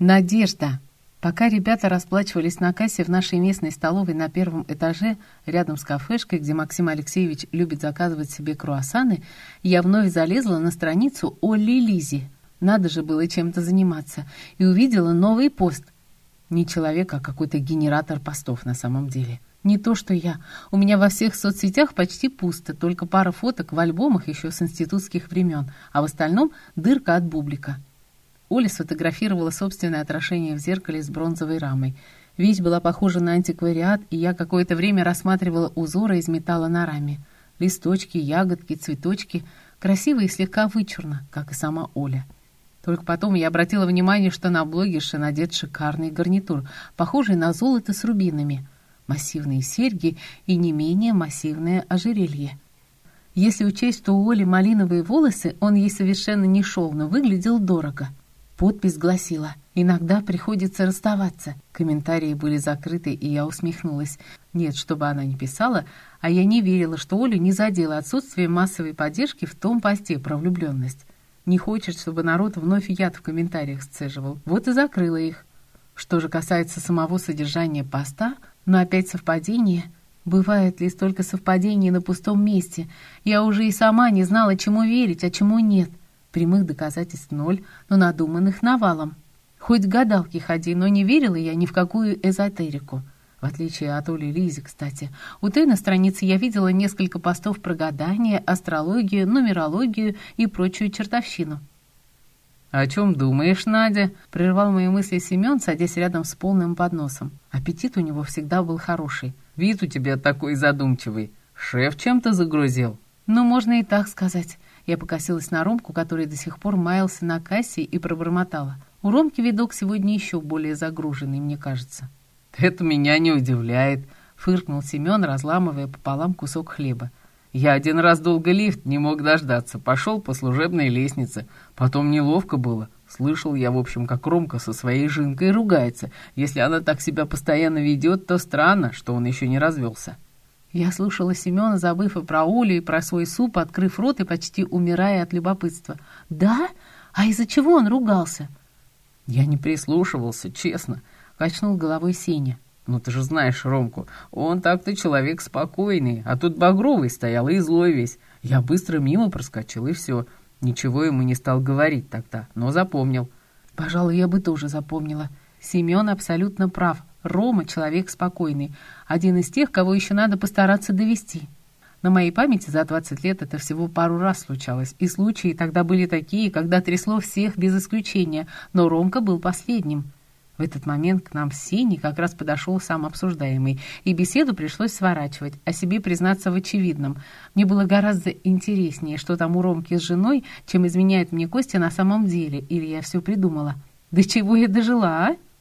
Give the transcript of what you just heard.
Надежда. Пока ребята расплачивались на кассе в нашей местной столовой на первом этаже, рядом с кафешкой, где Максим Алексеевич любит заказывать себе круассаны, я вновь залезла на страницу Олли Лизи. Надо же было чем-то заниматься. И увидела новый пост. Не человек, а какой-то генератор постов на самом деле. Не то, что я. У меня во всех соцсетях почти пусто, только пара фоток в альбомах еще с институтских времен, а в остальном дырка от бублика. Оля сфотографировала собственное отражение в зеркале с бронзовой рамой. Вещь была похожа на антиквариат, и я какое-то время рассматривала узоры из металла на раме. Листочки, ягодки, цветочки. Красиво и слегка вычурно, как и сама Оля. Только потом я обратила внимание, что на блогерше надет шикарный гарнитур, похожий на золото с рубинами. Массивные серьги и не менее массивное ожерелье. Если учесть, что у Оли малиновые волосы, он ей совершенно не шел, но выглядел дорого. Подпись гласила: «Иногда приходится расставаться». Комментарии были закрыты, и я усмехнулась. Нет, чтобы она не писала, а я не верила, что Олю не задело отсутствие массовой поддержки в том посте про влюбленность. Не хочет, чтобы народ вновь яд в комментариях сцеживал. Вот и закрыла их. Что же касается самого содержания поста, но опять совпадение. Бывает ли столько совпадений на пустом месте? Я уже и сама не знала, чему верить, а чему нет. Прямых доказательств ноль, но надуманных навалом. Хоть к гадалке ходи, но не верила я ни в какую эзотерику. В отличие от Оли Лизи, кстати. У той на странице я видела несколько постов про гадание, астрологию, нумерологию и прочую чертовщину. «О чем думаешь, Надя?» — прервал мои мысли Семен, садясь рядом с полным подносом. Аппетит у него всегда был хороший. «Вид у тебя такой задумчивый. Шеф чем-то загрузил?» «Ну, можно и так сказать». Я покосилась на Ромку, который до сих пор маялся на кассе, и пробормотала. У Ромки видок сегодня еще более загруженный, мне кажется. «Это меня не удивляет», — фыркнул Семен, разламывая пополам кусок хлеба. «Я один раз долго лифт не мог дождаться. Пошел по служебной лестнице. Потом неловко было. Слышал я, в общем, как Ромка со своей Жинкой ругается. Если она так себя постоянно ведет, то странно, что он еще не развелся». Я слушала Семена, забыв и про Олю, и про свой суп, открыв рот и почти умирая от любопытства. «Да? А из-за чего он ругался?» «Я не прислушивался, честно», — качнул головой Сеня. «Ну ты же знаешь Ромку, он так-то человек спокойный, а тут Багровый стоял и злой весь. Я быстро мимо проскочил, и все. Ничего ему не стал говорить тогда, но запомнил». «Пожалуй, я бы тоже запомнила. Семен абсолютно прав. Рома — человек спокойный. Один из тех, кого еще надо постараться довести. На моей памяти за 20 лет это всего пару раз случалось. И случаи тогда были такие, когда трясло всех без исключения. Но Ромка был последним. В этот момент к нам с Сеней как раз подошел сам обсуждаемый. И беседу пришлось сворачивать, о себе признаться в очевидном. Мне было гораздо интереснее, что там у Ромки с женой, чем изменяет мне Костя на самом деле. Или я все придумала. До чего я дожила, а?